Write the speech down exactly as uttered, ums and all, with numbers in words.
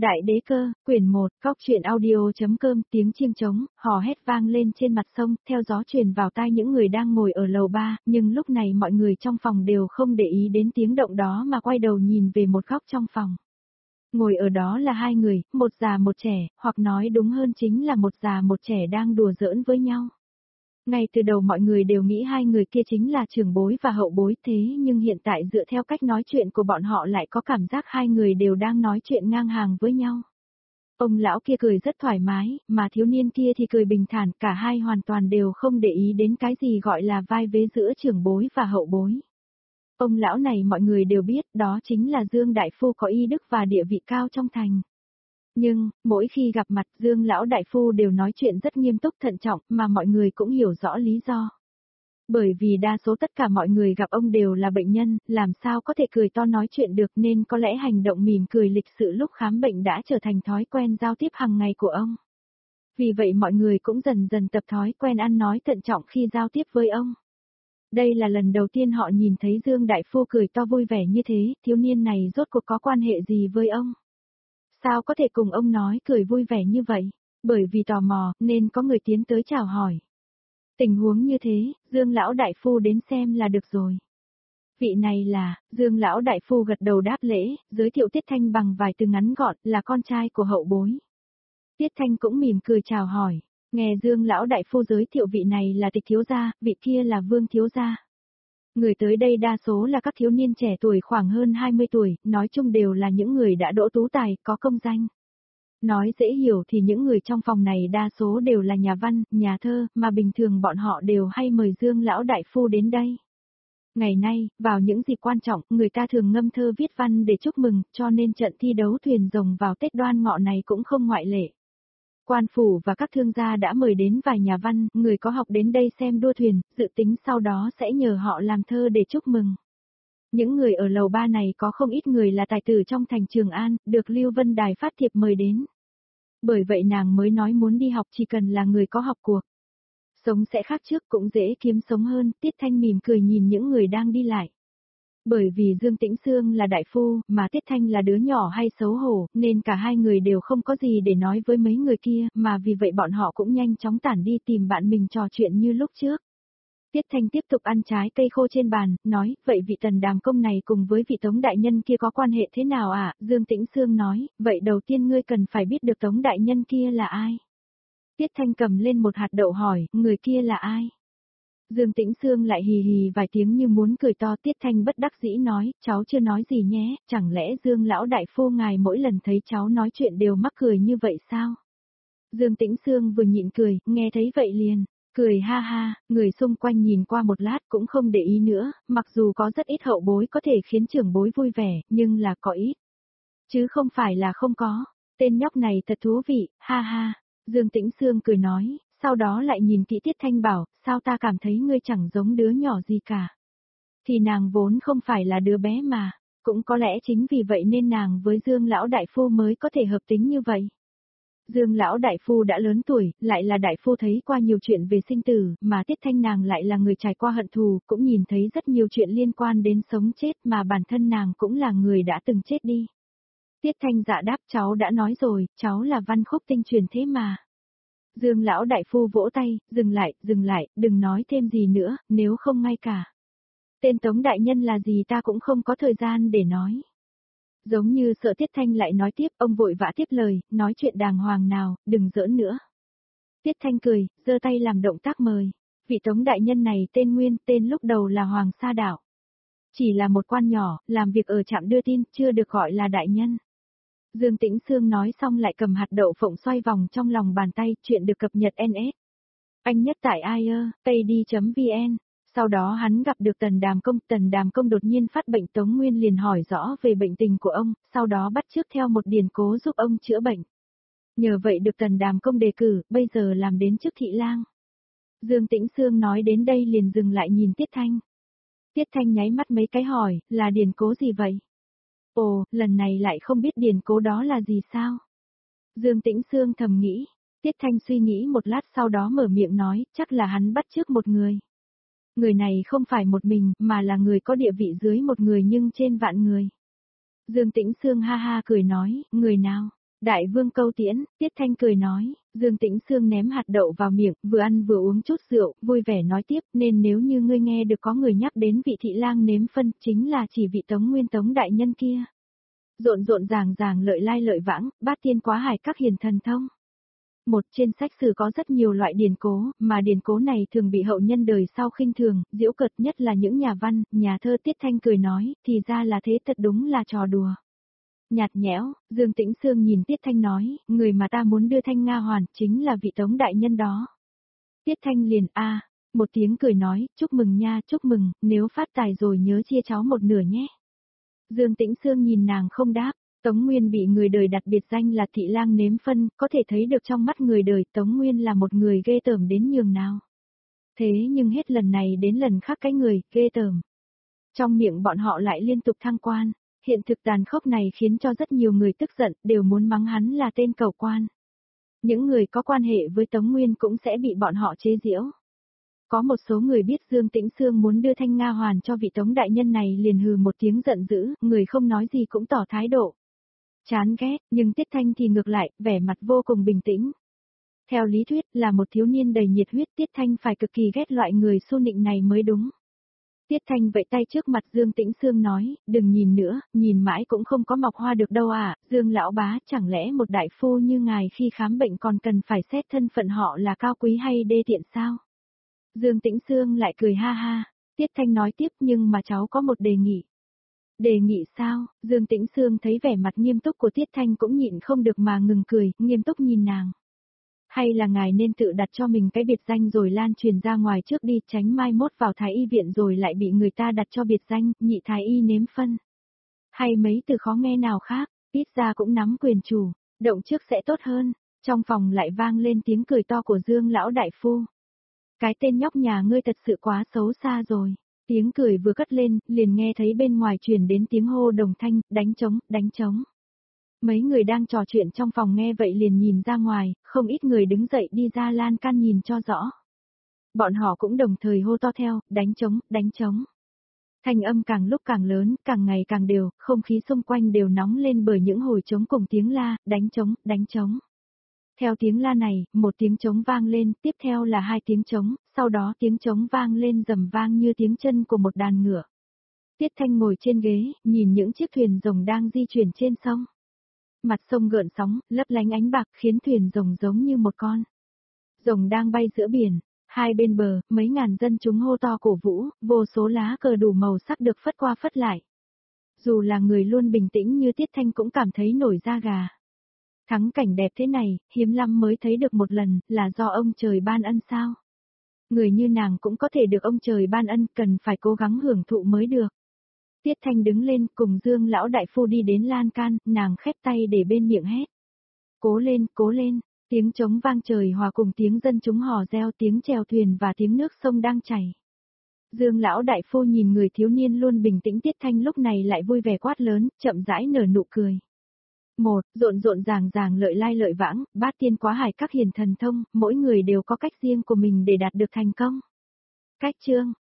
Đại đế cơ, quyển một, cóc truyện audio.com, tiếng chiêng trống, hò hét vang lên trên mặt sông, theo gió truyền vào tai những người đang ngồi ở lầu ba, nhưng lúc này mọi người trong phòng đều không để ý đến tiếng động đó mà quay đầu nhìn về một góc trong phòng. Ngồi ở đó là hai người, một già một trẻ, hoặc nói đúng hơn chính là một già một trẻ đang đùa giỡn với nhau. Ngay từ đầu mọi người đều nghĩ hai người kia chính là trưởng bối và hậu bối, thế nhưng hiện tại dựa theo cách nói chuyện của bọn họ lại có cảm giác hai người đều đang nói chuyện ngang hàng với nhau. Ông lão kia cười rất thoải mái, mà thiếu niên kia thì cười bình thản, cả hai hoàn toàn đều không để ý đến cái gì gọi là vai vế giữa trưởng bối và hậu bối. Ông lão này mọi người đều biết, đó chính là Dương Đại Phu có y đức và địa vị cao trong thành. Nhưng, mỗi khi gặp mặt Dương lão đại phu đều nói chuyện rất nghiêm túc thận trọng mà mọi người cũng hiểu rõ lý do. Bởi vì đa số tất cả mọi người gặp ông đều là bệnh nhân, làm sao có thể cười to nói chuyện được nên có lẽ hành động mỉm cười lịch sự lúc khám bệnh đã trở thành thói quen giao tiếp hàng ngày của ông. Vì vậy mọi người cũng dần dần tập thói quen ăn nói thận trọng khi giao tiếp với ông. Đây là lần đầu tiên họ nhìn thấy Dương đại phu cười to vui vẻ như thế, thiếu niên này rốt cuộc có quan hệ gì với ông? Sao có thể cùng ông nói cười vui vẻ như vậy? Bởi vì tò mò, nên có người tiến tới chào hỏi. Tình huống như thế, Dương lão đại phu đến xem là được rồi. Vị này là, Dương lão đại phu gật đầu đáp lễ, giới thiệu Tiết Thanh bằng vài từ ngắn gọn, là con trai của hậu bối. Tiết Thanh cũng mỉm cười chào hỏi, nghe Dương lão đại phu giới thiệu vị này là Tịch thiếu gia, vị kia là Vương thiếu gia. Người tới đây đa số là các thiếu niên trẻ tuổi khoảng hơn hai mươi tuổi, nói chung đều là những người đã đỗ tú tài, có công danh. Nói dễ hiểu thì những người trong phòng này đa số đều là nhà văn, nhà thơ, mà bình thường bọn họ đều hay mời Dương lão đại phu đến đây. Ngày nay, vào những dịp quan trọng, người ta thường ngâm thơ viết văn để chúc mừng, cho nên trận thi đấu thuyền rồng vào Tết Đoan Ngọ này cũng không ngoại lệ. Quan phủ và các thương gia đã mời đến vài nhà văn, người có học đến đây xem đua thuyền, dự tính sau đó sẽ nhờ họ làm thơ để chúc mừng. Những người ở lầu ba này có không ít người là tài tử trong thành Trường An, được Lưu Vân Đài phát thiệp mời đến. Bởi vậy nàng mới nói muốn đi học chỉ cần là người có học cuộc. Sống sẽ khác trước cũng dễ kiếm sống hơn, Tiết Thanh mỉm cười nhìn những người đang đi lại. Bởi vì Dương Tĩnh Sương là đại phu, mà Tiết Thanh là đứa nhỏ hay xấu hổ, nên cả hai người đều không có gì để nói với mấy người kia, mà vì vậy bọn họ cũng nhanh chóng tản đi tìm bạn mình trò chuyện như lúc trước. Tiết Thanh tiếp tục ăn trái cây khô trên bàn, nói, vậy vị Tần Đàm Công này cùng với vị Tống Đại Nhân kia có quan hệ thế nào ạ? À? Dương Tĩnh Sương nói, vậy đầu tiên ngươi cần phải biết được Tống Đại Nhân kia là ai? Tiết Thanh cầm lên một hạt đậu hỏi, người kia là ai? Dương Tĩnh Sương lại hì hì vài tiếng như muốn cười to. Tiết Thanh bất đắc dĩ nói, cháu chưa nói gì nhé, chẳng lẽ Dương lão đại phu ngài mỗi lần thấy cháu nói chuyện đều mắc cười như vậy sao? Dương Tĩnh Sương vừa nhịn cười, nghe thấy vậy liền, cười ha ha, người xung quanh nhìn qua một lát cũng không để ý nữa, mặc dù có rất ít hậu bối có thể khiến trưởng bối vui vẻ, nhưng là có ít. Chứ không phải là không có, tên nhóc này thật thú vị, ha ha, Dương Tĩnh Sương cười nói. Sau đó lại nhìn kỹ Tiết Thanh bảo, sao ta cảm thấy ngươi chẳng giống đứa nhỏ gì cả. Thì nàng vốn không phải là đứa bé mà, cũng có lẽ chính vì vậy nên nàng với Dương lão đại phu mới có thể hợp tính như vậy. Dương lão đại phu đã lớn tuổi, lại là đại phu thấy qua nhiều chuyện về sinh tử, mà Tiết Thanh nàng lại là người trải qua hận thù, cũng nhìn thấy rất nhiều chuyện liên quan đến sống chết mà bản thân nàng cũng là người đã từng chết đi. Tiết Thanh dạ đáp, cháu đã nói rồi, cháu là văn khúc tinh truyền thế mà. Dương lão đại phu vỗ tay, dừng lại, dừng lại, đừng nói thêm gì nữa, nếu không ngay cả. Tên Tống Đại Nhân là gì ta cũng không có thời gian để nói. Giống như sợ Tiết Thanh lại nói tiếp, ông vội vã tiếp lời, nói chuyện đàng hoàng nào, đừng giỡn nữa. Tiết Thanh cười, giơ tay làm động tác mời. Vị Tống Đại Nhân này tên nguyên, tên lúc đầu là Hoàng Sa Đạo. Chỉ là một quan nhỏ, làm việc ở trạm đưa tin, chưa được gọi là đại nhân. Dương Tĩnh Sương nói xong lại cầm hạt đậu phộng xoay vòng trong lòng bàn tay, chuyện được cập nhật en ét. Anh nhất tại i a paydi chấm vn. Sau đó hắn gặp được Tần Đàm Công, Tần Đàm Công đột nhiên phát bệnh, Tống Nguyên liền hỏi rõ về bệnh tình của ông, sau đó bắt chước theo một điển cố giúp ông chữa bệnh. Nhờ vậy được Tần Đàm Công đề cử, bây giờ làm đến chức thị lang. Dương Tĩnh Sương nói đến đây liền dừng lại nhìn Tiết Thanh. Tiết Thanh nháy mắt mấy cái hỏi, là điển cố gì vậy? Ồ, lần này lại không biết điển cố đó là gì sao? Dương Tĩnh Sương thầm nghĩ. Tiết Thanh suy nghĩ một lát sau đó mở miệng nói, chắc là hắn bắt chước một người. Người này không phải một mình, mà là người có địa vị dưới một người nhưng trên vạn người. Dương Tĩnh Sương ha ha cười nói, người nào? Đại vương câu tiễn, Tiết Thanh cười nói, Dương Tĩnh Sương ném hạt đậu vào miệng, vừa ăn vừa uống chút rượu, vui vẻ nói tiếp, nên nếu như ngươi nghe được có người nhắc đến vị thị lang nếm phân, chính là chỉ vị Tống Nguyên Tống đại nhân kia. Rộn rộn ràng ràng lợi lai lợi vãng, bát tiên quá hải các hiền thần thông. Một, trên sách sử có rất nhiều loại điển cố, mà điển cố này thường bị hậu nhân đời sau khinh thường, giễu cợt, nhất là những nhà văn, nhà thơ. Tiết Thanh cười nói, thì ra là thế, thật đúng là trò đùa. Nhạt nhẽo, Dương Tĩnh Sương nhìn Tiết Thanh nói, người mà ta muốn đưa Thanh Nga hoàn, chính là vị Tống đại nhân đó. Tiết Thanh liền a, một tiếng cười nói, chúc mừng nha, chúc mừng, nếu phát tài rồi nhớ chia cháu một nửa nhé. Dương Tĩnh Sương nhìn nàng không đáp. Tống Nguyên bị người đời đặt biệt danh là thị lang nếm phân, có thể thấy được trong mắt người đời Tống Nguyên là một người ghê tởm đến nhường nào. Thế nhưng hết lần này đến lần khác cái người ghê tởm. Trong miệng bọn họ lại liên tục thăng quan, hiện thực tàn khốc này khiến cho rất nhiều người tức giận, đều muốn mắng hắn là tên cẩu quan. Những người có quan hệ với Tống Nguyên cũng sẽ bị bọn họ chế giễu. Có một số người biết Dương Tĩnh Sương muốn đưa Thanh Nga hoàn cho vị Tống đại nhân này liền hừ một tiếng giận dữ, người không nói gì cũng tỏ thái độ. Chán ghét, nhưng Tiết Thanh thì ngược lại, vẻ mặt vô cùng bình tĩnh. Theo lý thuyết, là một thiếu niên đầy nhiệt huyết, Tiết Thanh phải cực kỳ ghét loại người xu nịnh này mới đúng. Tiết Thanh vẫy tay trước mặt Dương Tĩnh Sương nói, đừng nhìn nữa, nhìn mãi cũng không có mọc hoa được đâu à, Dương lão bá, chẳng lẽ một đại phu như ngài khi khám bệnh còn cần phải xét thân phận họ là cao quý hay đê tiện sao? Dương Tĩnh Sương lại cười ha ha, Tiết Thanh nói tiếp, nhưng mà cháu có một đề nghị. Đề nghị sao? Dương Tĩnh Sương thấy vẻ mặt nghiêm túc của Tiết Thanh cũng nhịn không được mà ngừng cười, nghiêm túc nhìn nàng. Hay là ngài nên tự đặt cho mình cái biệt danh rồi lan truyền ra ngoài trước đi, tránh mai mốt vào thái y viện rồi lại bị người ta đặt cho biệt danh, nhị thái y nếm phân. Hay mấy từ khó nghe nào khác, ít ra cũng nắm quyền chủ, động trước sẽ tốt hơn. Trong phòng lại vang lên tiếng cười to của Dương lão đại phu. Cái tên nhóc nhà ngươi thật sự quá xấu xa rồi. Tiếng cười vừa cất lên, liền nghe thấy bên ngoài truyền đến tiếng hô đồng thanh, đánh trống, đánh trống. Mấy người đang trò chuyện trong phòng nghe vậy liền nhìn ra ngoài, không ít người đứng dậy đi ra lan can nhìn cho rõ. Bọn họ cũng đồng thời hô to theo, đánh trống, đánh trống. Thanh âm càng lúc càng lớn, càng ngày càng đều, không khí xung quanh đều nóng lên bởi những hồi trống cùng tiếng la, đánh trống, đánh trống. Theo tiếng la này, một tiếng trống vang lên, tiếp theo là hai tiếng trống, sau đó tiếng trống vang lên rầm vang như tiếng chân của một đàn ngựa. Tiết Thanh ngồi trên ghế, nhìn những chiếc thuyền rồng đang di chuyển trên sông. Mặt sông gợn sóng, lấp lánh ánh bạc khiến thuyền rồng giống như một con rồng đang bay giữa biển. Hai bên bờ, mấy ngàn dân chúng hô to cổ vũ, vô số lá cờ đủ màu sắc được phất qua phất lại. Dù là người luôn bình tĩnh như Tiết Thanh cũng cảm thấy nổi da gà. Thắng cảnh đẹp thế này, hiếm lắm mới thấy được một lần, là do ông trời ban ân sao? Người như nàng cũng có thể được ông trời ban ân, cần phải cố gắng hưởng thụ mới được. Tiết Thanh đứng lên, cùng Dương lão đại phu đi đến lan can, nàng khép tay để bên miệng hét. Cố lên, cố lên, tiếng trống vang trời hòa cùng tiếng dân chúng hò reo, tiếng chèo thuyền và tiếng nước sông đang chảy. Dương lão đại phu nhìn người thiếu niên luôn bình tĩnh Tiết Thanh lúc này lại vui vẻ quát lớn, chậm rãi nở nụ cười. Một, rộn rộn ràng ràng lợi lai lợi vãng, bát tiên quá hải các hiền thần thông, mỗi người đều có cách riêng của mình để đạt được thành công. Cách chương